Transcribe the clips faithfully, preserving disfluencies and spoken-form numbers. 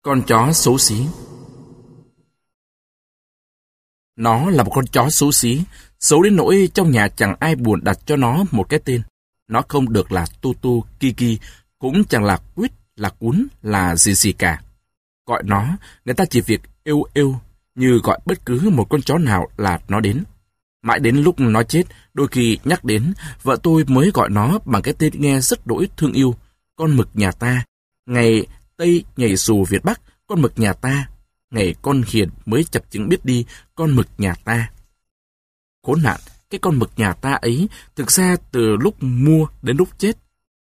Con chó xấu xí. Nó là một con chó xấu xí, xấu đến nỗi trong nhà chẳng ai buồn đặt cho nó một cái tên. Nó không được là Tutu, Kiki, cũng chẳng là Quýt, là Cún, là gì gì cả. Gọi nó, người ta chỉ việc êu êu, như gọi bất cứ một con chó nào là nó đến. Mãi đến lúc nó chết, đôi khi nhắc đến, vợ tôi mới gọi nó bằng cái tên nghe rất đỗi thương yêu. Con mực nhà ta, ngày Tây nhảy dù Việt Bắc, con mực nhà ta. Ngày con hiền mới chập chững biết đi, con mực nhà ta. Khốn nạn, cái con mực nhà ta ấy, thực ra từ lúc mua đến lúc chết,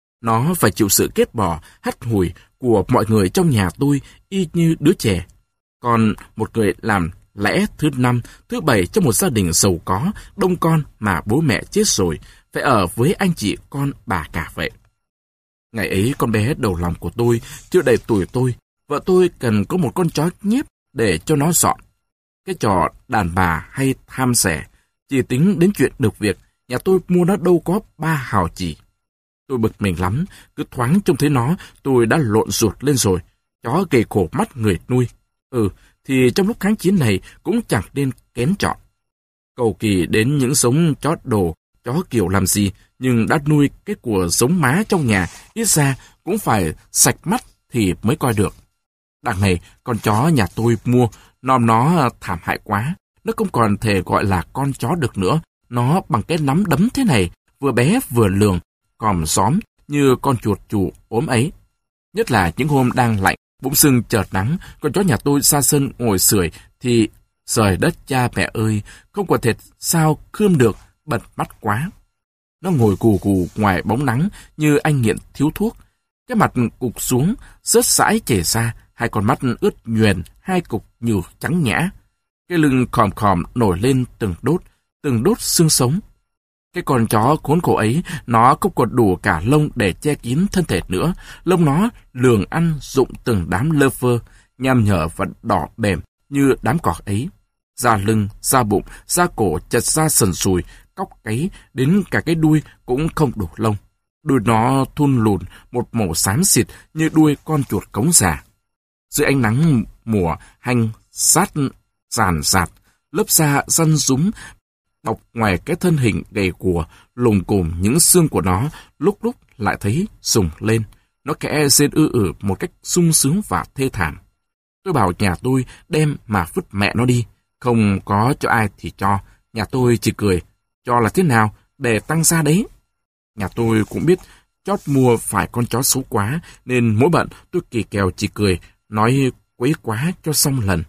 nó phải chịu sự kết bỏ, hắt hủi của mọi người trong nhà tôi y như đứa trẻ. Còn một người làm lẽ thứ năm, thứ bảy trong một gia đình giàu có, đông con mà bố mẹ chết rồi, phải ở với anh chị con bà cả vậy. Ngày ấy con bé đầu lòng của tôi, chưa đầy tuổi tôi, vợ tôi cần có một con chó nhép để cho nó dọn. Cái trò đàn bà hay tham rẻ, chỉ tính đến chuyện được việc, nhà tôi mua nó đâu có ba hào chỉ. Tôi bực mình lắm, cứ thoáng trông thấy nó, tôi đã lộn ruột lên rồi. Chó gầy khổ mắt người nuôi. Ừ, thì trong lúc kháng chiến này cũng chẳng nên kén chọn. Cầu kỳ đến những giống chó đồ, chó kiểu làm gì, nhưng đã nuôi cái của giống má trong nhà, ít ra cũng phải sạch mắt thì mới coi được. Đằng này, con chó nhà tôi mua, nom nó thảm hại quá. Nó không còn thể gọi là con chó được nữa. Nó bằng cái nắm đấm thế này, vừa bé vừa lường, còm xóm như con chuột chù ốm ấy. Nhất là những hôm đang lạnh, bỗng sưng chợt nắng, con chó nhà tôi ra sân ngồi sưởi thì trời đất cha mẹ ơi, không có thể sao khươm được, bật mắt quá. Nó ngồi cù cù ngoài bóng nắng như anh nghiện thiếu thuốc. Cái mặt cụp xuống, rớt sãi chảy ra, hai con mắt ướt nhoèn, hai cục nhừ trắng nhã. Cái lưng khòm khòm nổi lên từng đốt, từng đốt xương sống. Cái con chó khốn khổ ấy, nó không còn đủ cả lông để che kín thân thể nữa. Lông nó lường ăn rụng từng đám lơ phơ, nham nhở và đỏ bềm như đám cỏ ấy. Da lưng, da bụng, da cổ chật ra sần sùi, cóc cáy, đến cả cái đuôi cũng không đủ lông. Đuôi nó thun lùn, một màu xám xịt như đuôi con chuột cống già. Dưới ánh nắng mùa hanh sát ràn rạt, lớp da răn rúng bọc ngoài cái thân hình gầy guộc, lùng cùm những xương của nó lúc lúc lại thấy sùng lên. Nó khẽ rên ư ử một cách sung sướng và thê thảm. Tôi bảo nhà tôi đem mà vứt mẹ nó đi, không có cho ai thì cho. Nhà tôi chỉ cười, cho là thế nào, để tăng ra đấy. Nhà tôi cũng biết chót mua phải con chó xấu quá, nên mỗi bận tôi kỳ kèo chỉ cười, nói quấy quá cho xong lần.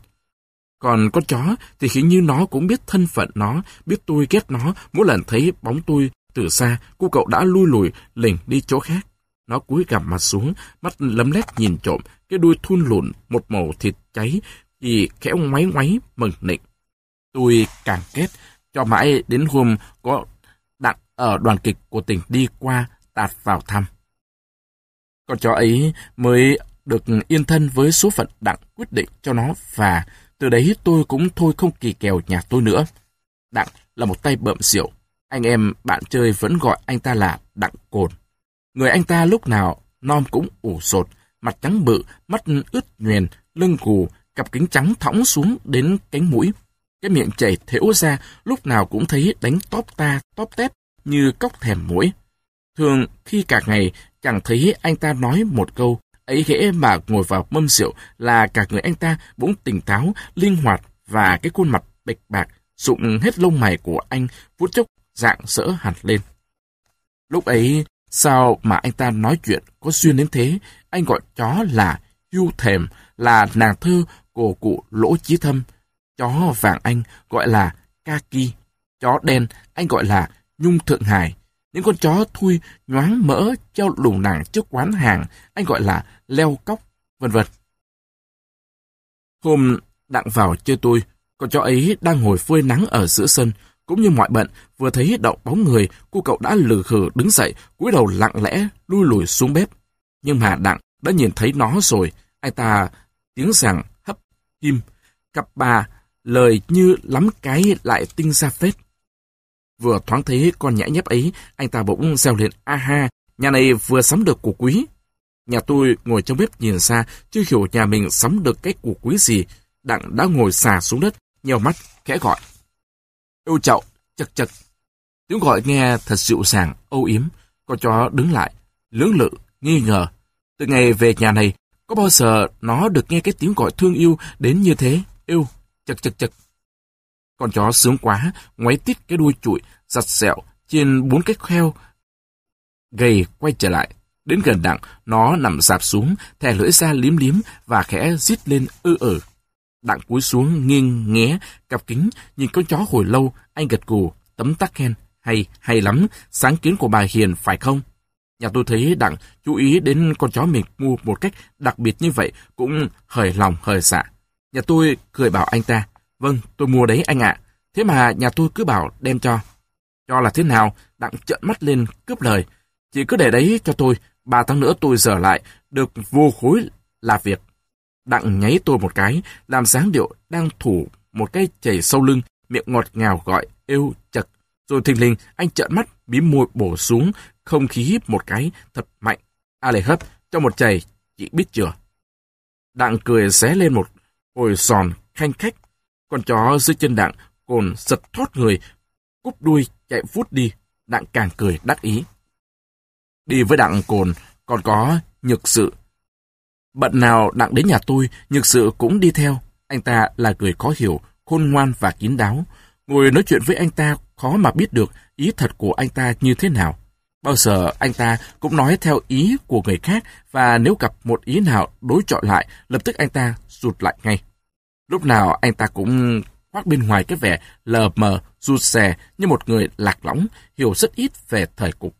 Còn con chó thì hình như nó cũng biết thân phận nó, biết tôi ghét nó, mỗi lần thấy bóng tôi từ xa, cô cậu đã lui lùi, lỉnh đi chỗ khác. Nó cúi gằm mặt xuống, mắt lấm lét nhìn trộm, cái đuôi thun lùn, một màu thịt cháy, thì khéo ngoáy ngoáy mừng nịnh. Tôi càng ghét, cho mãi đến hôm có Đặng ở đoàn kịch của tỉnh đi qua tạt vào thăm. Con chó ấy mới được yên thân với số phận Đặng quyết định cho nó, và từ đấy tôi cũng thôi không kỳ kèo nhà tôi nữa. Đặng là một tay bợm rượu, anh em bạn chơi vẫn gọi anh ta là Đặng Cồn. Người anh ta lúc nào nom cũng ủ sột, mặt trắng bự, mắt ướt nhoèn, lưng gù, cặp kính trắng thõng xuống đến cánh mũi. Cái miệng chảy thễu ra, lúc nào cũng thấy đánh tóp ta, tóp tép như cóc thèm muỗi. Thường khi cả ngày chẳng thấy anh ta nói một câu, ấy hễ mà ngồi vào mâm rượu là cả người anh ta bỗng tỉnh táo, linh hoạt, và cái khuôn mặt bệch bạc, rụng hết lông mày của anh phút chốc rạng rỡ hẳn lên. Lúc ấy, sao mà anh ta nói chuyện có duyên đến thế? Anh gọi chó là Hưu Thèm, là nàng thơ của cụ Lỗ Chí Thâm. Chó vàng anh gọi là Kaki. Chó đen anh gọi là Nhung Thượng Hải. Những con chó thui nhoáng mỡ treo lủng lẳng trước quán hàng anh gọi là Leo Cóc, vân vân. Hôm Đặng vào chơi tôi, con chó ấy đang ngồi phơi nắng ở giữa sân. Cũng như mọi bận, vừa thấy động bóng người, cô cậu đã lừ khừ đứng dậy, cúi đầu lặng lẽ lui lùi xuống bếp. Nhưng mà Đặng đã nhìn thấy nó rồi, anh ta tiếng rằng hấp kim, cặp bà, lời như lắm cái lại tinh ra phết. Vừa thoáng thấy con nhãi nhép ấy, anh ta bỗng reo lên, a ha, nhà này vừa sắm được của quý. Nhà tôi ngồi trong bếp nhìn xa, chưa hiểu nhà mình sắm được cái củ quý gì. Đặng đã ngồi xà xuống đất, nheo mắt, khẽ gọi. Êu chậu, chật chật. Tiếng gọi nghe thật dịu dàng, âu yếm. Con chó đứng lại, lưỡng lự, nghi ngờ. Từ ngày về nhà này, có bao giờ nó được nghe cái tiếng gọi thương yêu đến như thế? Êu, chật chật chật. Con chó sướng quá, ngoáy tít cái đuôi trụi, giặt sẹo trên bốn cái kheo gầy quay trở lại. Đến gần Đặng, nó nằm rạp xuống, thè lưỡi ra liếm liếm và khẽ rít lên ư ử. Đặng cúi xuống nghiêng nghé cặp kính, nhìn con chó hồi lâu, anh gật gù, tấm tắc khen. Hay, hay lắm, sáng kiến của bà Hiền phải không? Nhà tôi thấy Đặng chú ý đến con chó mình mua một cách đặc biệt như vậy, cũng hời lòng hời dạ. Nhà tôi cười bảo anh ta, vâng, tôi mua đấy anh ạ. Thế mà nhà tôi cứ bảo đem cho. Cho là thế nào? Đặng trợn mắt lên cướp lời. Chỉ cứ để đấy cho tôi, ba tháng nữa tôi dở lại, được vô khối là việc. Đặng nháy tôi một cái, làm dáng điệu đang thủ một cái chảy sâu lưng, miệng ngọt ngào gọi êu chật. Rồi thình lình anh trợn mắt, mím môi bổ xuống, không khí một cái thật mạnh. A lệ hấp, cho một chày, chị biết chưa? Đặng cười xé lên một hồi giòn khanh khách. Con chó dưới chân Đặng cồn giật thoát người, cúp đuôi chạy vút đi. Đặng càng cười đắc ý. Đi với Đặng cồn còn có Nhược Sự. Bận nào Đặng đến nhà tôi, Nhược Sự cũng đi theo. Anh ta là người khó hiểu, khôn ngoan và kín đáo. Ngồi nói chuyện với anh ta khó mà biết được ý thật của anh ta như thế nào. Bao giờ anh ta cũng nói theo ý của người khác, và nếu gặp một ý nào đối chọi lại, lập tức anh ta rụt lại ngay. Lúc nào anh ta cũng khoác bên ngoài cái vẻ lờ mờ, rụt rè như một người lạc lõng, hiểu rất ít về thời cục.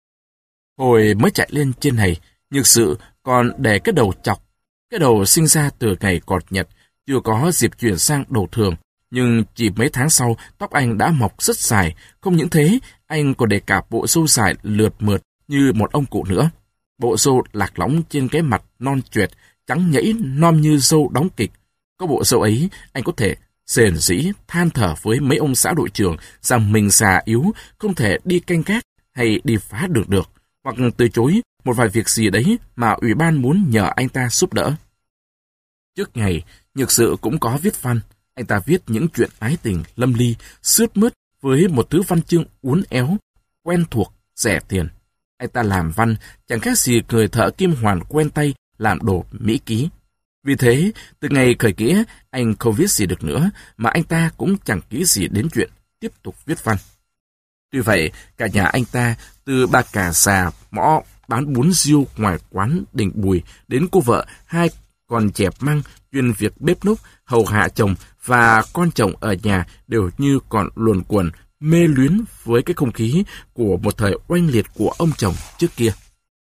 Hồi mới chạy lên trên này, Nhược Sự còn để cái đầu chọc. Cái đầu sinh ra từ ngày cọt nhật, chưa có dịp chuyển sang đầu thường. Nhưng chỉ mấy tháng sau, tóc anh đã mọc rất dài. Không những thế, anh còn để cả bộ râu dài lượt mượt như một ông cụ nữa. Bộ râu lạc lõng trên cái mặt non choẹt, trắng nhẫy non như râu đóng kịch. Có bộ râu ấy, anh có thể rền rĩ, than thở với mấy ông xã đội trưởng rằng mình già yếu, không thể đi canh gác hay đi phá được được, hoặc từ chối một vài việc gì đấy mà ủy ban muốn nhờ anh ta giúp đỡ. Trước ngày, Nhược Sự cũng có viết văn. Anh ta viết những chuyện ái tình, lâm ly, sướt mướt với một thứ văn chương uốn éo, quen thuộc, rẻ tiền. Anh ta làm văn chẳng khác gì người thợ kim hoàn quen tay làm đồ mỹ ký. Vì thế, từ ngày khởi nghĩa, anh không viết gì được nữa, mà anh ta cũng chẳng ký gì đến chuyện tiếp tục viết văn. Tuy vậy, cả nhà anh ta, từ bà cả già mõ bán bún riêu ngoài quán Đình Bùi đến cô vợ hai con chẹp măng chuyên việc bếp núc, hầu hạ chồng và con chồng ở nhà đều như còn luồn quẩn, mê luyến với cái không khí của một thời oanh liệt của ông chồng trước kia.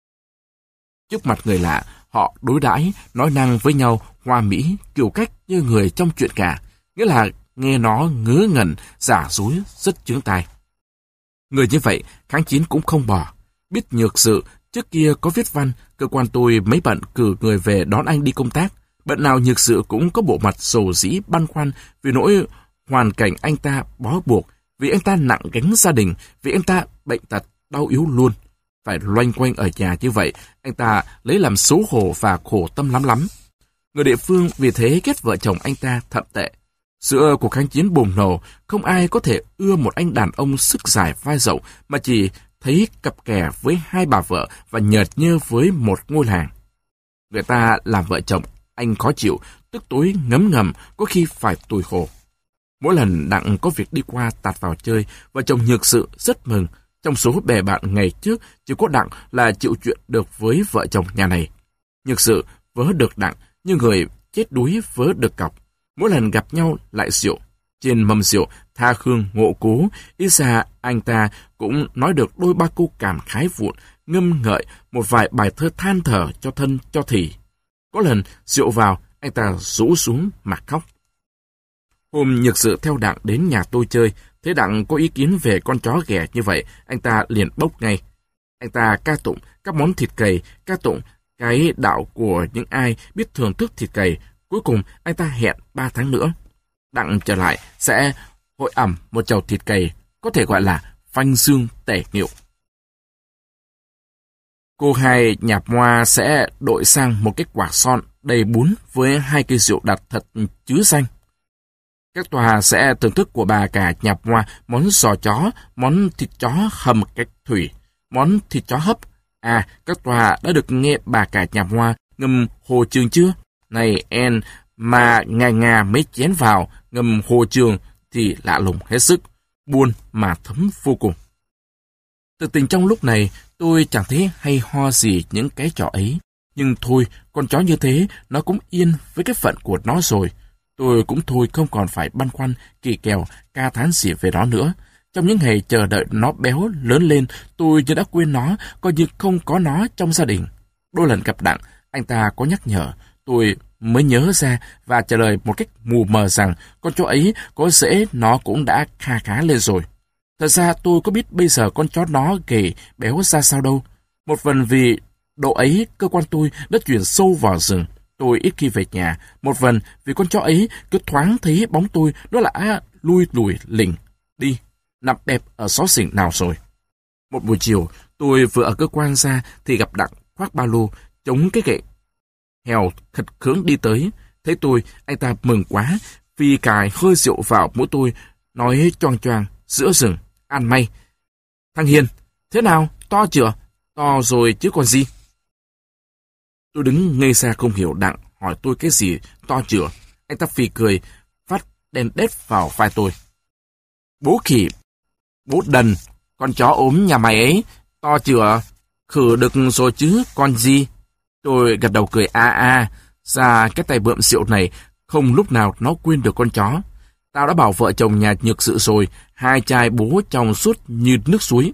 Trước mặt người lạ, họ đối đãi, nói năng với nhau hoa mỹ, kiểu cách như người trong chuyện cả, nghĩa là nghe nó ngớ ngẩn, giả dối, rất chướng tai. Người như vậy, kháng chiến cũng không bỏ. Biết Nhược Sự, trước kia có viết văn, cơ quan tôi mấy bận cử người về đón anh đi công tác. Bận nào Nhược Sự cũng có bộ mặt rầu rĩ băn khoăn vì nỗi hoàn cảnh anh ta bó buộc, vì anh ta nặng gánh gia đình, vì anh ta bệnh tật, đau yếu luôn. Phải loanh quanh ở nhà như vậy, anh ta lấy làm xấu hổ và khổ tâm lắm lắm. Người địa phương vì thế ghét vợ chồng anh ta thậm tệ. Giữa cuộc kháng chiến bùng nổ, không ai có thể ưa một anh đàn ông sức dài vai rộng mà chỉ thấy cặp kè với hai bà vợ và nhợt nhơ với một ngôi làng. Người ta làm vợ chồng, anh khó chịu, tức tối ngấm ngầm, có khi phải tủi hổ. Mỗi lần Đặng có việc đi qua tạt vào chơi, vợ chồng Nhược Sự rất mừng. Trong số bè bạn ngày trước, chỉ có Đặng là chịu chuyện được với vợ chồng nhà này. Nhược Sự vớ được Đặng như người chết đuối vớ được cọc. Mỗi lần gặp nhau lại rượu. Trên mâm rượu, tha hương ngộ cố, ít ra anh ta cũng nói được đôi ba câu cảm khái vụn, ngâm ngợi một vài bài thơ than thở cho thân cho thì. Có lần rượu vào, anh ta rũ xuống mà khóc. Hôm Nhược Sự theo Đặng đến nhà tôi chơi, thấy Đặng có ý kiến về con chó ghẻ như vậy, anh ta liền bốc ngay. Anh ta ca tụng các món thịt cầy, ca tụng cái đạo của những ai biết thưởng thức thịt cầy. Cuối cùng anh ta hẹn ba tháng nữa, Đặng trở lại sẽ hội ẩm một chầu thịt cầy, có thể gọi là phanh xương tẻ nghịu. Cô hai nhạp hoa sẽ đội sang một cái quả son đầy bún với hai cây rượu đặt thật chứa danh. Các tòa sẽ thưởng thức của bà cả nhạp hoa món giò chó, món thịt chó hầm cách thủy, món thịt chó hấp. À, các tòa đã được nghe bà cả nhạp hoa ngâm hồ trường chưa? Này en, mà ngà ngà mấy chén vào ngâm hồ trường thì lạ lùng hết sức, buồn mà thấm vô cùng. Thực tình trong lúc này, tôi chẳng thấy hay ho gì những cái trò ấy. Nhưng thôi, con chó như thế, nó cũng yên với cái phận của nó rồi. Tôi cũng thôi không còn phải băn khoăn, kỳ kèo, ca thán gì về nó nữa. Trong những ngày chờ đợi nó béo lớn lên, tôi như đã quên nó, coi như không có nó trong gia đình. Đôi lần gặp Đặng, anh ta có nhắc nhở, tôi mới nhớ ra và trả lời một cách mù mờ rằng con chó ấy có dễ nó cũng đã kha khá lên rồi. Thật ra tôi có biết bây giờ con chó nó gầy béo ra sao đâu. Một phần vì độ ấy cơ quan tôi đã chuyển sâu vào rừng, tôi ít khi về nhà. Một phần vì con chó ấy cứ thoáng thấy bóng tôi nó đã lui lùi lỉnh đi, nằm đẹp ở xó xỉnh nào rồi. Một buổi chiều tôi vừa ở cơ quan ra thì gặp Đặng khoác ba lô chống cái gậy hèo khật khướng đi tới. Thấy tôi, anh ta mừng quá, vì cài hơi rượu vào mũi tôi, nói choang choang giữa rừng. Ăn may. Thằng Hiền, thế nào? To chưa? To rồi chứ còn gì? Tôi đứng ngây ra không hiểu Đặng hỏi tôi cái gì to chưa. Anh ta phì cười, phát đèn đét vào vai tôi. Bố khỉ, bố đần, con chó ốm nhà mày ấy, to chưa? Khử được rồi chứ, còn gì? Tôi gật đầu cười a a, ra cái tay bượm rượu này, không lúc nào nó quên được con chó. Tao đã bảo vợ chồng nhà nhược sự rồi, hai chai bố trong suốt như nước suối.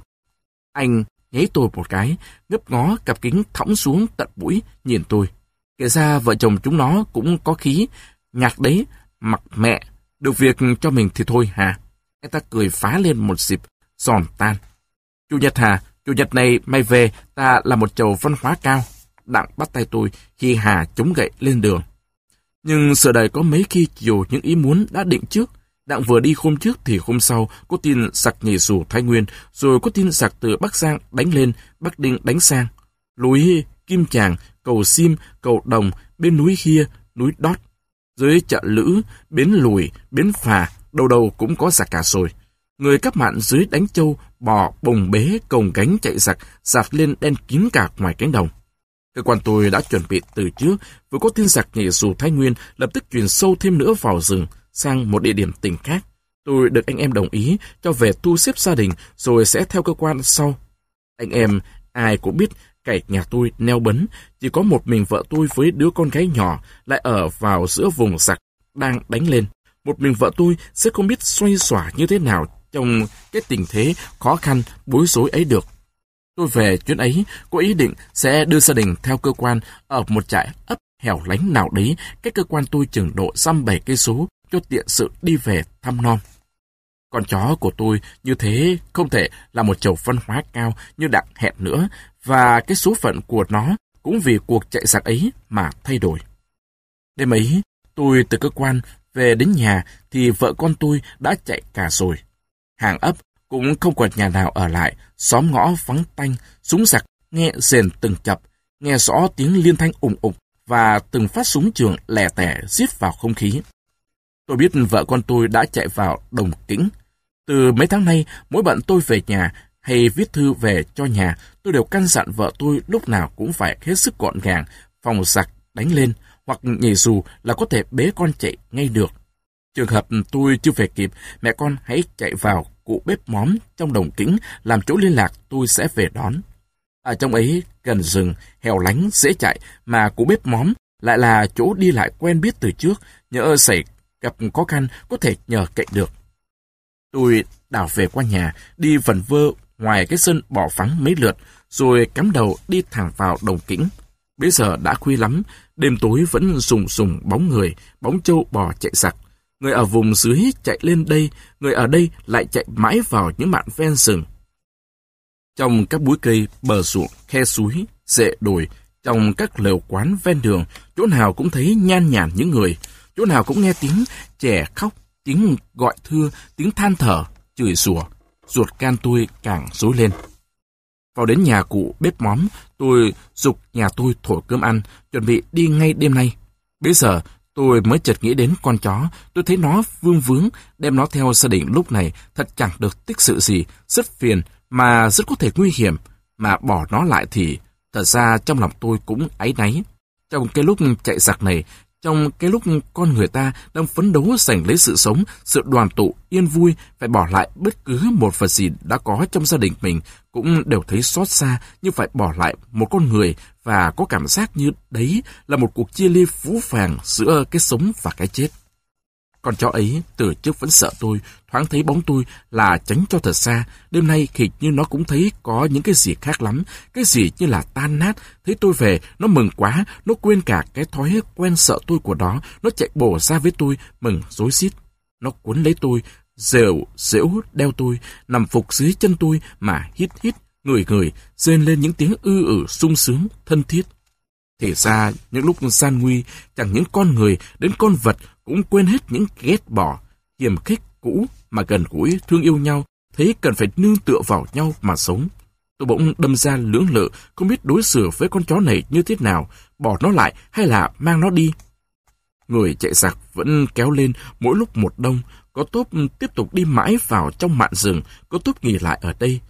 Anh nháy tôi một cái, ngấp ngó cặp kính thõng xuống tận mũi, nhìn tôi. Kể ra vợ chồng chúng nó cũng có khí, nhạc đấy, mặc mẹ, được việc cho mình thì thôi hả? Anh ta cười phá lên một dịp, giòn tan. Chủ nhật hả? Chủ nhật này mày về, ta là một chầu văn hóa cao. Đặng bắt tay tôi khi hà chống gậy lên đường. Nhưng sự đời có mấy khi chiều những ý muốn đã định trước. Đặng vừa đi hôm trước thì hôm sau có tin giặc nhảy dù Thái Nguyên, rồi có tin giặc từ Bắc Giang đánh lên, Bắc Đinh đánh sang. Núi Kim Tràng, cầu Sim, cầu Đồng, bên núi Khia, núi Đót. Dưới chợ Lữ, bến Lùi, bến Phà, đầu đầu cũng có giặc cả rồi. Người các mạn dưới đánh trâu, bò, bồng bế, cồng gánh chạy giặc, giạt lên đen kín cả ngoài cánh đồng. Cơ quan tôi đã chuẩn bị từ trước, vừa có tin giặc nhảy dù Thái Nguyên lập tức chuyển sâu thêm nữa vào rừng, sang một địa điểm tỉnh khác. Tôi được anh em đồng ý cho về thu xếp gia đình rồi sẽ theo cơ quan sau. Anh em ai cũng biết cày nhà tôi neo bấn, chỉ có một mình vợ tôi với đứa con gái nhỏ lại ở vào giữa vùng giặc đang đánh lên. Một mình vợ tôi sẽ không biết xoay xỏa như thế nào trong cái tình thế khó khăn bối rối ấy được. Tôi về chuyến ấy có ý định sẽ đưa gia đình theo cơ quan ở một trại ấp hẻo lánh nào đấy cách cơ quan tôi chừng độ dăm bảy cây số cho tiện sự đi về thăm non. Con chó của tôi như thế không thể là một chầu văn hóa cao như Đặng hẹn nữa, và cái số phận của nó cũng vì cuộc chạy giặc ấy mà thay đổi. Đêm ấy, tôi từ cơ quan về đến nhà thì vợ con tôi đã chạy cả rồi. Hàng ấp cũng không còn nhà nào ở lại, xóm ngõ vắng tanh, súng giặc nghe rền từng chập, nghe rõ tiếng liên thanh ùng ục và từng phát súng trường lẻ tẻ giết vào không khí. Tôi biết vợ con tôi đã chạy vào Đồng Kĩnh. Từ mấy tháng nay, mỗi bận tôi về nhà hay viết thư về cho nhà, tôi đều căn dặn vợ tôi lúc nào cũng phải hết sức gọn gàng, phòng giặc đánh lên, hoặc nhảy dù là có thể bế con chạy ngay được. Trường hợp tôi chưa về kịp, mẹ con hãy chạy vào cụ bếp móm trong Đồng Kĩnh làm chỗ liên lạc, tôi sẽ về đón. Ở trong ấy, gần rừng, hẻo lánh, dễ chạy, mà cụ bếp móm lại là chỗ đi lại quen biết từ trước, nhỡ xảy gặp khó khăn có thể nhờ cậy được. Tôi đảo về qua nhà, đi vần vơ ngoài cái sân bỏ phẳng mấy lượt, rồi cắm đầu đi thẳng vào Đồng Kĩnh. Bây giờ đã khuya lắm, đêm tối vẫn rùng rùng bóng người, bóng trâu bò chạy giặc. Người ở vùng dưới chạy lên đây, người ở đây lại chạy mãi vào những mạn ven rừng. Trong các bụi cây, bờ ruộng, khe suối, rễ đồi, trong các lều quán ven đường, chỗ nào cũng thấy nhan nhản những người, chỗ nào cũng nghe tiếng trẻ khóc, tiếng gọi thưa, tiếng than thở, chửi rủa, ruột gan tôi càng rối lên. Vào đến nhà cụ bếp móm, tôi giục nhà tôi thổi cơm ăn, chuẩn bị đi ngay đêm nay. Bây giờ, tôi mới chợt nghĩ đến con chó, tôi thấy nó vương vướng, đem nó theo gia đình lúc này thật chẳng được tích sự gì, rất phiền, mà rất có thể nguy hiểm, mà bỏ nó lại thì, thật ra trong lòng tôi cũng áy náy. Trong cái lúc chạy giặc này, trong cái lúc con người ta đang phấn đấu giành lấy sự sống, sự đoàn tụ, yên vui, phải bỏ lại bất cứ một vật gì đã có trong gia đình mình, cũng đều thấy xót xa như phải bỏ lại một con người và có cảm giác như đấy là một cuộc chia ly phũ phàng giữa cái sống và cái chết. Con chó ấy từ trước vẫn sợ tôi, thoáng thấy bóng tôi là tránh cho thật xa. Đêm nay hình như nó cũng thấy có những cái gì khác lắm, cái gì như là tan nát. Thấy tôi về, nó mừng quá, nó quên cả cái thói quen sợ tôi của nó. Nó chạy bổ ra với tôi, mừng rối rít. Nó cuốn lấy tôi, rều, rễu, đeo tôi, nằm phục dưới chân tôi mà hít hít, ngửi ngửi, rên lên những tiếng ư ử sung sướng, thân thiết. Thì ra, những lúc gian nguy, chẳng những con người đến con vật cũng quên hết những ghét bỏ, hiềm khích cũ mà gần gũi thương yêu nhau, thấy cần phải nương tựa vào nhau mà sống. Tôi bỗng đâm ra lưỡng lự, không biết đối xử với con chó này như thế nào, bỏ nó lại hay là mang nó đi. Người chạy giặc vẫn kéo lên mỗi lúc một đông, có tốp tiếp tục đi mãi vào trong mạn rừng, có tốp nghỉ lại ở đây.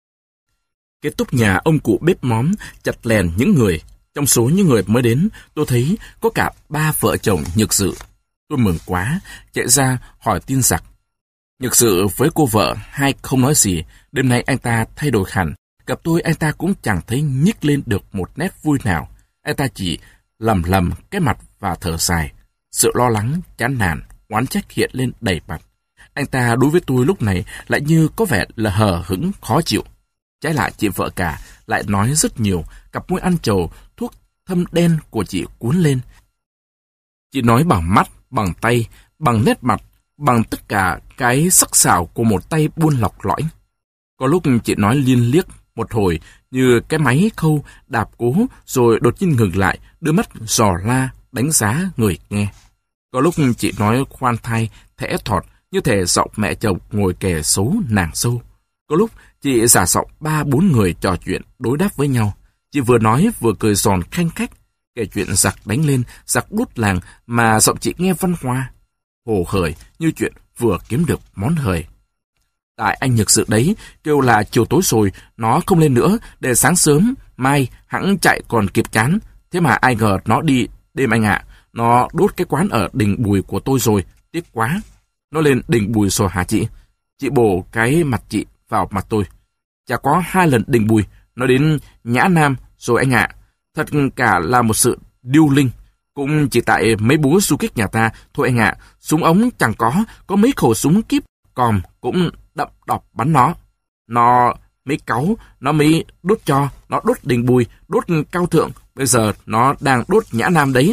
Cái tốp nhà ông cụ bếp móm chặt lèn những người. Trong số những người mới đến, tôi thấy có cả ba vợ chồng Nhược Sự. Tôi mừng quá, chạy ra hỏi tin giặc. Nhược Sự với cô vợ hai không nói gì, đêm nay anh ta thay đổi hẳn. Gặp tôi anh ta cũng chẳng thấy nhích lên được một nét vui nào. Anh ta chỉ lầm lầm cái mặt và thở dài. Sự lo lắng, chán nản, oán trách hiện lên đầy mặt. Anh ta đối với tôi lúc này lại như có vẻ là hờ hững, khó chịu. Trái lại chị vợ cả lại nói rất nhiều, cặp môi ăn trầu, thuốc thâm đen của chị cuốn lên. Chị nói bằng mắt, bằng tay, bằng nét mặt, bằng tất cả cái sắc sảo của một tay buôn lọc lõi. Có lúc chị nói liên liếc một hồi như cái máy khâu đạp cố rồi đột nhiên ngừng lại, đưa mắt dò la đánh giá người nghe. Có lúc chị nói khoan thai, thẽ thọt như thể giọng mẹ chồng ngồi kề xấu nàng sâu. Có lúc chị giả giọng ba bốn người trò chuyện đối đáp với nhau. Chị vừa nói vừa cười giòn khanh khách, kể chuyện giặc đánh lên, giặc đốt làng mà giọng chị nghe văn hoa, hồ hởi như chuyện vừa kiếm được món hời. Tại anh Nhược Sự đấy, kêu là chiều tối rồi, nó không lên nữa, để sáng sớm, mai hẵng chạy còn kịp chán. Thế mà ai ngờ nó đi đêm anh ạ, nó đốt cái quán ở đình Bùi của tôi rồi, tiếc quá. Nó lên đình Bùi rồi hả chị? Chị bổ cái mặt chị vào mặt tôi. Chả có hai lần đình Bùi, nó đến Nhã Nam rồi anh ạ. Thật cả là một sự điêu linh. Cũng chỉ tại mấy búa du kích nhà ta, thôi anh ạ. Súng ống chẳng có, có mấy khẩu súng kíp, còm cũng đậm đọc bắn nó. Nó mới cáu, nó mới đốt cho, nó đốt đình Bùi, đốt Cao Thượng, bây giờ nó đang đốt Nhã Nam đấy.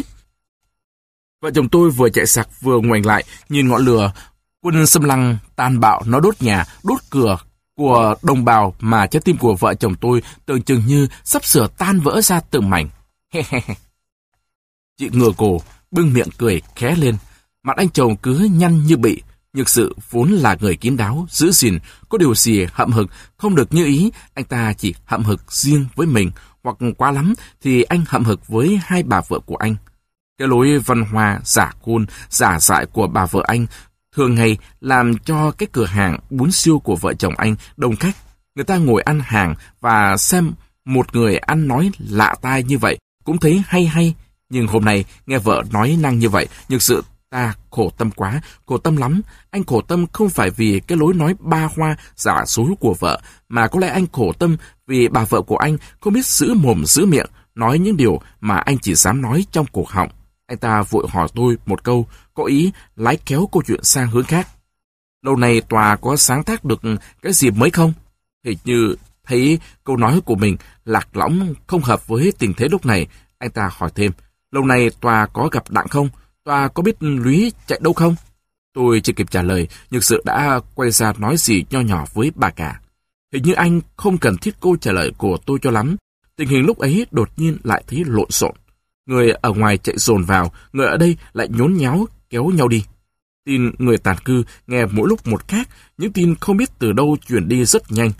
Vợ chồng tôi vừa chạy sặc vừa ngoảnh lại, nhìn ngọn lửa quân xâm lăng tàn bạo, nó đốt nhà, đốt cửa của đồng bào mà trái tim của vợ chồng tôi tưởng chừng như sắp sửa tan vỡ ra từng mảnh. Chị ngửa cổ, bưng miệng cười khé lên, mặt anh chồng cứ nhăn như bị. Nhược Sự vốn là người kín đáo, giữ gìn, có điều gì hậm hực không được như ý, anh ta chỉ hậm hực riêng với mình, hoặc quá lắm thì anh hậm hực với hai bà vợ của anh. Cái lối văn hoa giả côn, giả dại của bà vợ anh thường ngày làm cho cái cửa hàng bún siêu của vợ chồng anh đông khách. Người ta ngồi ăn hàng và xem một người ăn nói lạ tai như vậy cũng thấy hay hay. Nhưng hôm nay nghe vợ nói năng như vậy, Nhược Sự ta khổ tâm quá, khổ tâm lắm. Anh khổ tâm không phải vì cái lối nói ba hoa giả dối của vợ, mà có lẽ anh khổ tâm vì bà vợ của anh không biết giữ mồm giữ miệng, nói những điều mà anh chỉ dám nói trong cổ họng. Anh ta vội hỏi tôi một câu, có ý lái kéo câu chuyện sang hướng khác. Lâu nay tòa có sáng tác được cái gì mới không? Hình như thấy câu nói của mình lạc lõng không hợp với tình thế lúc này. Anh ta hỏi thêm, lâu nay tòa có gặp Đặng không? Tòa có biết Lúy chạy đâu không? Tôi chưa kịp trả lời, Nhược Sự đã quay ra nói gì nho nhỏ với bà cả. Hình như anh không cần thiết câu trả lời của tôi cho lắm. Tình hình lúc ấy đột nhiên lại thấy lộn xộn. Người ở ngoài chạy dồn vào, người ở đây lại nhốn nháo kéo nhau đi. Tin người tản cư nghe mỗi lúc một khác, những tin không biết từ đâu chuyển đi rất nhanh.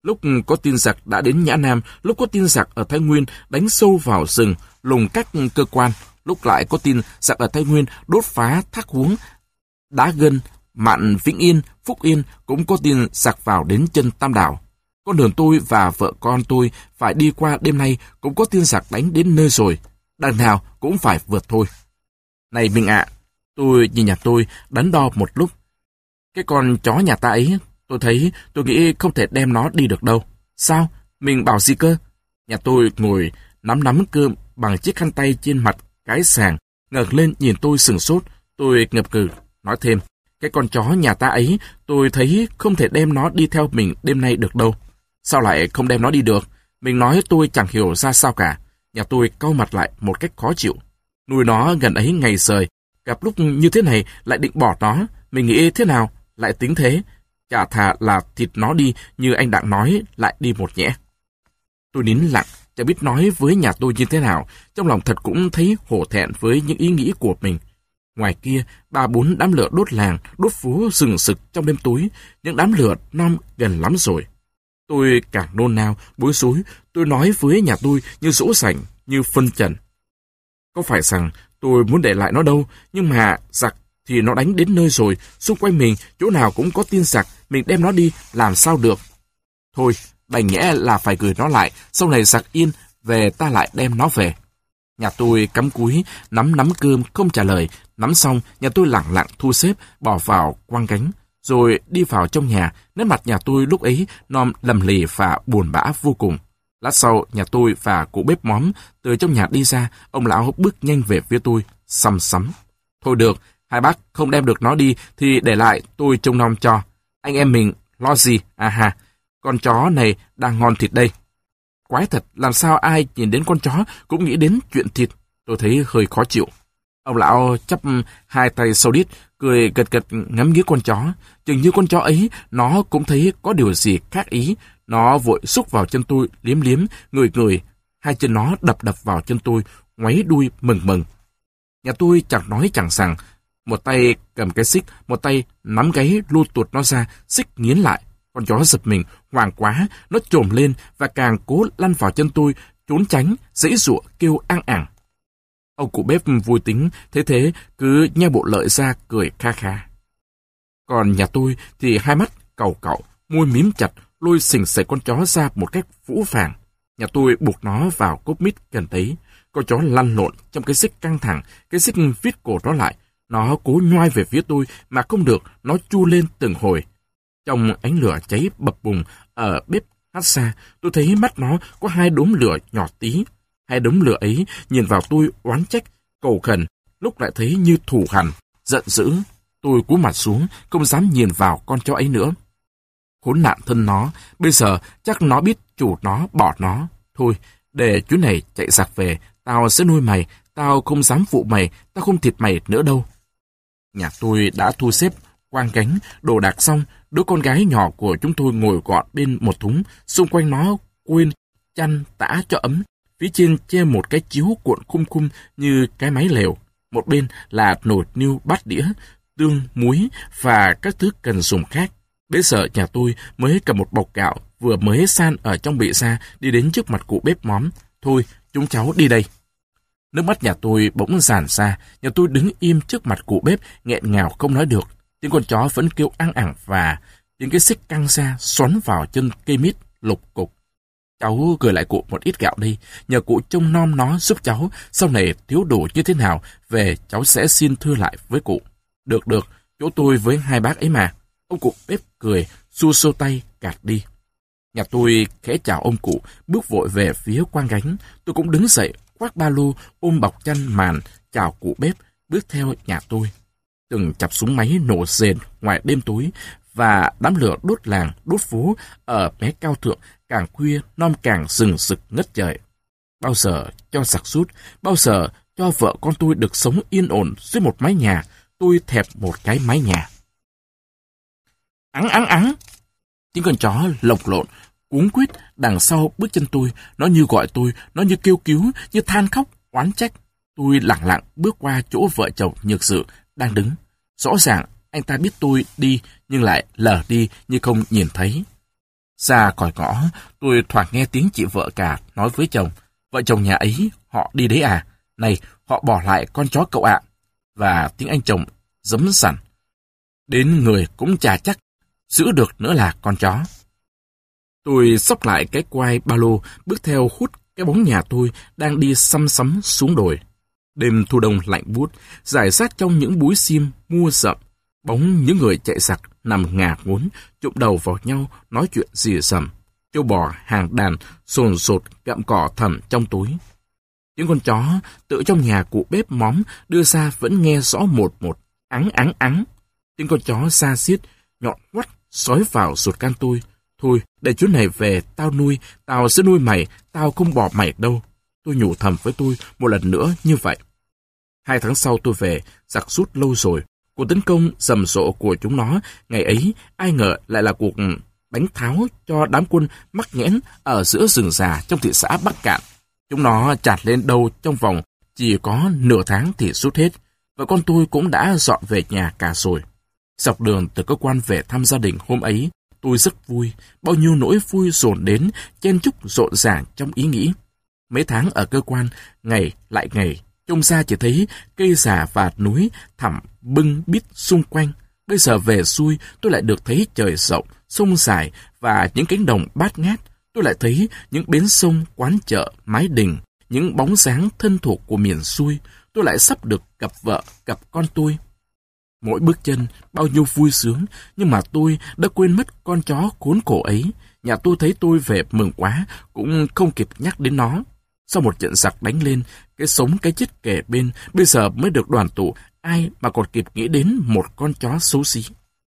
Lúc có tin giặc đã đến Nhã Nam, lúc có tin giặc ở Thái Nguyên đánh sâu vào rừng, lùng các cơ quan, lúc lại có tin giặc ở Thái Nguyên đốt phá Thác Huống, Đá Gân, Mạn Vĩnh Yên, Phúc Yên, cũng có tin giặc vào đến chân Tam Đảo. Con đường tôi và vợ con tôi phải đi qua đêm nay cũng có tin giặc đánh đến nơi rồi, đằng nào cũng phải vượt thôi. Này mình ạ, tôi nhìn nhà tôi đắn đo một lúc. Cái con chó nhà ta ấy, tôi thấy tôi nghĩ không thể đem nó đi được đâu. Sao? Mình bảo gì cơ? Nhà tôi ngồi nắm nắm cơm bằng chiếc khăn tay trên mặt cái sàng, ngẩng lên nhìn tôi sừng sốt. Tôi ngập ngừng nói thêm, cái con chó nhà ta ấy, tôi thấy không thể đem nó đi theo mình đêm nay được đâu. Sao lại không đem nó đi được? Mình nói tôi chẳng hiểu ra sao cả. Nhà tôi cau mặt lại một cách khó chịu. Nuôi nó gần ấy ngày trời, gặp lúc như thế này lại định bỏ nó. Mình nghĩ thế nào? Lại tính thế. Chả thà là thịt nó đi như anh Đặng nói, lại đi một nhẽ. Tôi nín lặng, chẳng biết nói với nhà tôi như thế nào. Trong lòng thật cũng thấy hổ thẹn với những ý nghĩ của mình. Ngoài kia, ba bốn đám lửa đốt làng, đốt phố rừng sực trong đêm tối. Những đám lửa non gần lắm rồi. Tôi càng nôn nao, bối rối. Tôi nói với nhà tôi như dỗ dành, như phân trần. Có phải rằng tôi muốn để lại nó đâu, nhưng mà giặc thì nó đánh đến nơi rồi, xung quanh mình chỗ nào cũng có tin giặc, mình đem nó đi làm sao được. Thôi, đành nhẽ là phải gửi nó lại, sau này giặc yên, về ta lại đem nó về. Nhà tôi cắm cúi, nắm nắm cơm, không trả lời. Nắm xong, nhà tôi lẳng lặng thu xếp, bỏ vào quăng gánh, rồi đi vào trong nhà. Nét mặt nhà tôi lúc ấy nom lầm lì và buồn bã vô cùng. Lát sau, nhà tôi và cụ bếp móm từ trong nhà đi ra, ông lão bước nhanh về phía tôi, săm sắm. Thôi được, hai bác không đem được nó đi thì để lại tôi trông nom cho. Anh em mình lo gì, à ha, con chó này đang ngon thịt đây. Quái thật, làm sao ai nhìn đến con chó cũng nghĩ đến chuyện thịt. Tôi thấy hơi khó chịu. Ông lão chắp hai tay sau đít, cười gật gật ngắm nghía con chó. Chừng như con chó ấy, nó cũng thấy có điều gì khác ý. Nó vội xúc vào chân tôi, liếm liếm, người người. Hai chân nó đập đập vào chân tôi, ngoáy đuôi mừng mừng. Nhà tôi chẳng nói chẳng rằng. Một tay cầm cái xích, một tay nắm gáy lôi tuột nó ra, xích nghiến lại. Con chó giật mình, hoảng quá, nó trồm lên và càng cố lăn vào chân tôi, trốn tránh, giãy giụa kêu ang ẳng. Ông cụ bếp vui tính, thế thế, cứ nhai bộ lợi ra cười kha kha. Còn nhà tôi thì hai mắt càu cậu, môi mím chặt, lôi xình xịch con chó ra một cách phũ phàng. Nhà tôi buộc nó vào cốp mít gần đấy. Con chó lăn lộn trong cái xích căng thẳng, cái xích vít cổ nó lại. Nó cố nhoai về phía tôi mà không được, nó chu lên từng hồi. Trong ánh lửa cháy bập bùng ở bếp hát xa, tôi thấy mắt nó có hai đốm lửa nhỏ tí. Hai đốm lửa ấy nhìn vào tôi oán trách, cầu khẩn, lúc lại thấy như thù hằn, giận dữ. Tôi cúi mặt xuống, không dám nhìn vào con chó ấy nữa. Khốn nạn thân nó, bây giờ chắc nó biết chủ nó bỏ nó. Thôi, để chú này chạy giặc về, tao sẽ nuôi mày, tao không dám phụ mày, tao không thịt mày nữa đâu. Nhà tôi đã thu xếp, quang gánh, đồ đạc xong, đứa con gái nhỏ của chúng tôi ngồi gọn bên một thúng, xung quanh nó quên chăn tã cho ấm. Phía trên che một cái chiếu cuộn khum khum như cái máy lều. Một bên là nồi niêu bát đĩa, tương, muối và các thứ cần dùng khác. Bây giờ nhà tôi mới cầm một bọc gạo vừa mới san ở trong bệ ra đi đến trước mặt cụ bếp móm. Thôi, chúng cháu đi đây. Nước mắt nhà tôi bỗng giàn ra, nhà tôi đứng im trước mặt cụ bếp nghẹn ngào không nói được. Tiếng con chó vẫn kêu ang ẳng và tiếng cái xích căng ra xoắn vào chân cây mít lục cục. Cháu gửi lại cụ một ít gạo đi, nhờ cụ trông nom nó giúp cháu, sau này thiếu đủ như thế nào, về cháu sẽ xin thưa lại với cụ. Được được, chỗ tôi với hai bác ấy mà. Ông cụ bếp cười, xua xua tay, gạt đi. Nhà tôi khẽ chào ông cụ, bước vội về phía quang gánh. Tôi cũng đứng dậy, khoác ba lô, ôm bọc chăn màn, chào cụ bếp, bước theo nhà tôi. Từng chặp súng máy nổ rền ngoài đêm tối, và đám lửa đốt làng, đốt phố ở mé cao thượng càng khuya non càng rừng rực ngất trời. Bao giờ cho giặc rút, bao giờ cho vợ con tôi được sống yên ổn dưới một mái nhà, tôi thèm một cái mái nhà. Ắng ắng ắng! Tiếng con chó lồng lộn, cuống quýt đằng sau bước chân tôi, nó như gọi tôi, nó như kêu cứu, như than khóc, oán trách. Tôi lặng lặng bước qua chỗ vợ chồng Nhược Sự đang đứng. Rõ ràng anh ta biết tôi đi nhưng lại lờ đi như không nhìn thấy. Ra khỏi ngõ, tôi thoảng nghe tiếng chị vợ cả nói với chồng. Vợ chồng nhà ấy, họ đi đấy à? Này, họ bỏ lại con chó cậu ạ. Và tiếng anh chồng giấm sẵn. Đến người cũng chả chắc giữ được nữa là con chó. Tôi xốc lại cái quai ba lô, bước theo hút cái bóng nhà tôi đang đi xăm xắm xuống đồi. Đêm thu đông lạnh buốt, rải rác trong những búi sim mua rậm, bóng những người chạy giặc nằm ngả ngốn, chụm đầu vào nhau nói chuyện rì rầm. Trâu bò hàng đàn sồn sột gặm cỏ thầm trong túi. Tiếng con chó tự trong nhà cụ bếp móm đưa ra vẫn nghe rõ một một, ắng ắng ắng. Tiếng con chó xa xiết, nhọn hoắt xói vào ruột gan tôi. Thôi, để chú này về, tao nuôi, tao sẽ nuôi mày, tao không bỏ mày đâu. Tôi nhủ thầm với tôi một lần nữa như vậy. Hai tháng sau tôi về, giặc rút lâu rồi. Cuộc tấn công rầm rộ của chúng nó, ngày ấy ai ngờ lại là cuộc đánh tháo cho đám quân mắc nghẽn ở giữa rừng già trong thị xã Bắc Cạn. Chúng nó chạt lên đâu trong vòng chỉ có nửa tháng thì rút hết, và con tôi cũng đã dọn về nhà cả rồi. Dọc đường từ cơ quan về thăm gia đình hôm ấy, tôi rất vui, bao nhiêu nỗi vui dồn đến, chen chúc rộn ràng trong ý nghĩ. Mấy tháng ở cơ quan, ngày lại ngày, trông ra chỉ thấy cây già và núi thẳm bưng bít xung quanh. Bây giờ về xuôi, tôi lại được thấy trời rộng, sông dài và những cánh đồng bát ngát. Tôi lại thấy những bến sông, quán chợ, mái đình, những bóng dáng thân thuộc của miền xuôi. Tôi lại sắp được gặp vợ, gặp con tôi. Mỗi bước chân, bao nhiêu vui sướng, nhưng mà tôi đã quên mất con chó khốn khổ ấy. Nhà tôi thấy tôi về mừng quá, cũng không kịp nhắc đến nó. Sau một trận giặc đánh lên, cái sống cái chết kề bên, bây giờ mới được đoàn tụ, ai mà còn kịp nghĩ đến một con chó xấu xí.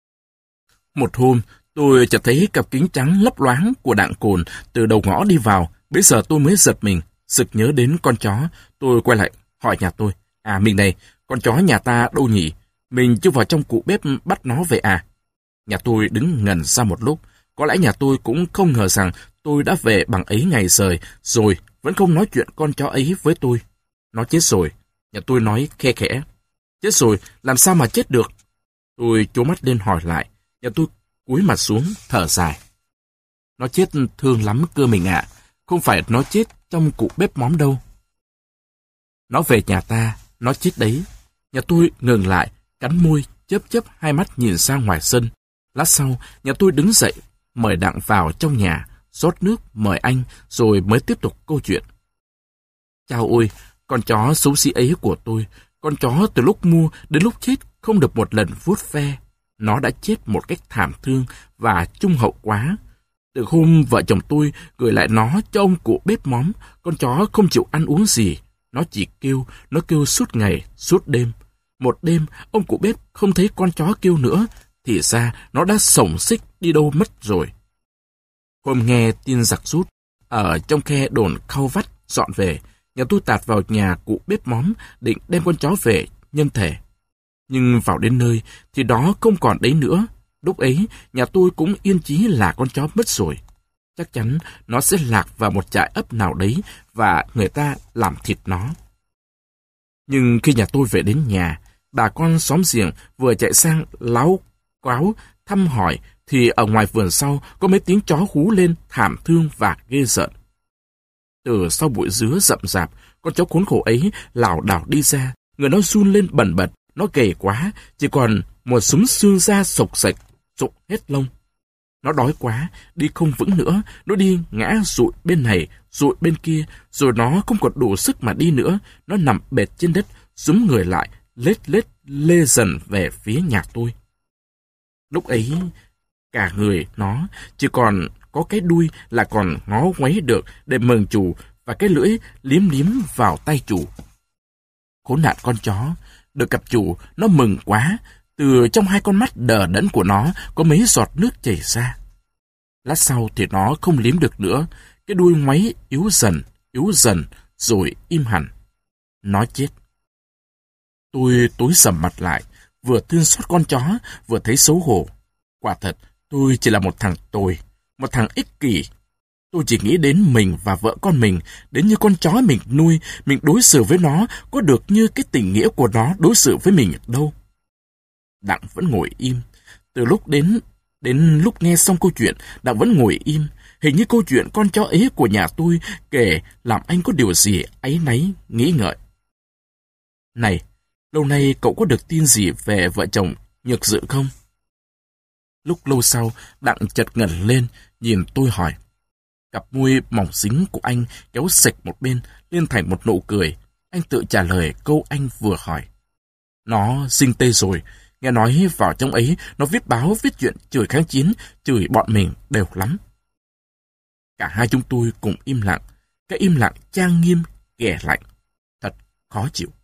Một hôm, tôi chợt thấy cặp kính trắng lấp loáng của Đặng Cồn từ đầu ngõ đi vào, bây giờ tôi mới giật mình, sực nhớ đến con chó. Tôi quay lại, hỏi nhà tôi, à mình này, con chó nhà ta đâu nhỉ? Mình chưa vào trong cụ bếp bắt nó về à? Nhà tôi đứng ngần ra một lúc, có lẽ nhà tôi cũng không ngờ rằng tôi đã về bằng ấy ngày rời, rồi vẫn không nói chuyện con chó ấy với tôi. Nó chết rồi, nhà tôi nói khe khẽ. Chết rồi, làm sao mà chết được? Tôi trố mắt lên hỏi lại, nhà tôi cúi mặt xuống, thở dài. Nó chết thương lắm cơ mình ạ, không phải nó chết trong cụ bếp móm đâu. Nó về nhà ta, nó chết đấy. Nhà tôi ngừng lại, cắn môi, chớp chớp hai mắt nhìn sang ngoài sân. Lát sau, nhà tôi đứng dậy, mời Đặng vào trong nhà, rót nước, mời anh, rồi mới tiếp tục câu chuyện. Chao ôi, con chó xấu xí ấy của tôi, con chó từ lúc mua đến lúc chết không được một lần vuốt ve. Nó đã chết một cách thảm thương và trung hậu quá. Từ hôm vợ chồng tôi gửi lại nó cho ông cụ bếp móm, con chó không chịu ăn uống gì. Nó chỉ kêu, nó kêu suốt ngày, suốt đêm. Một đêm, ông cụ bếp không thấy con chó kêu nữa, thì ra nó đã xổng xích đi đâu mất rồi. Hôm nghe tin giặc rút, ở trong khe đồn Khao Vắt dọn về, nhà tôi tạt vào nhà cụ bếp móm định đem con chó về nhân thể. Nhưng vào đến nơi thì đó không còn đấy nữa. Lúc ấy, nhà tôi cũng yên chí là con chó mất rồi. Chắc chắn nó sẽ lạc vào một trại ấp nào đấy và người ta làm thịt nó. Nhưng khi nhà tôi về đến nhà, bà con xóm giềng vừa chạy sang láo quáo thăm hỏi thì ở ngoài vườn sau có mấy tiếng chó hú lên thảm thương và ghê rợn. Từ sau bụi dứa rậm rạp, con chó khốn khổ ấy lảo đảo đi ra, người nó run lên bần bật, nó gầy quá, chỉ còn một súng xương da sộc sạch, rụng hết lông. Nó đói quá, đi không vững nữa, nó đi ngã rụi bên này, rụi bên kia, rồi nó không còn đủ sức mà đi nữa, nó nằm bệt trên đất, rúm người lại, lết lết lê dần về phía nhà tôi. Lúc ấy, cả người nó chỉ còn có cái đuôi là còn ngó ngoáy được để mừng chủ và cái lưỡi liếm liếm vào tay chủ. Khốn nạn con chó, được gặp chủ, nó mừng quá, từ trong hai con mắt đờ đẫn của nó có mấy giọt nước chảy ra. Lát sau thì nó không liếm được nữa, cái đuôi ngoáy yếu dần, yếu dần, rồi im hẳn. Nó chết. Tôi tối sầm mặt lại, vừa thương xót con chó, vừa thấy xấu hổ. Quả thật, tôi chỉ là một thằng tồi, một thằng ích kỷ. Tôi chỉ nghĩ đến mình và vợ con mình, đến như con chó mình nuôi, mình đối xử với nó có được như cái tình nghĩa của nó đối xử với mình đâu. Đặng vẫn ngồi im. Từ lúc đến Đến lúc nghe xong câu chuyện, Đặng vẫn ngồi im. Hình như câu chuyện con chó ấy của nhà tôi kể làm anh có điều gì áy náy, nghĩ ngợi. Này, lâu nay cậu có được tin gì về vợ chồng Nhược Dự không? Lúc lâu sau, Đặng chợt ngẩng lên, nhìn tôi hỏi. Cặp môi mỏng dính của anh kéo sạch một bên, lên thành một nụ cười. Anh tự trả lời câu anh vừa hỏi. Nó sinh tê rồi, nghe nói vào trong ấy nó viết báo viết chuyện chửi kháng chiến, chửi bọn mình đều lắm. Cả hai chúng tôi cùng im lặng, cái im lặng trang nghiêm, ghẻ lạnh, thật khó chịu.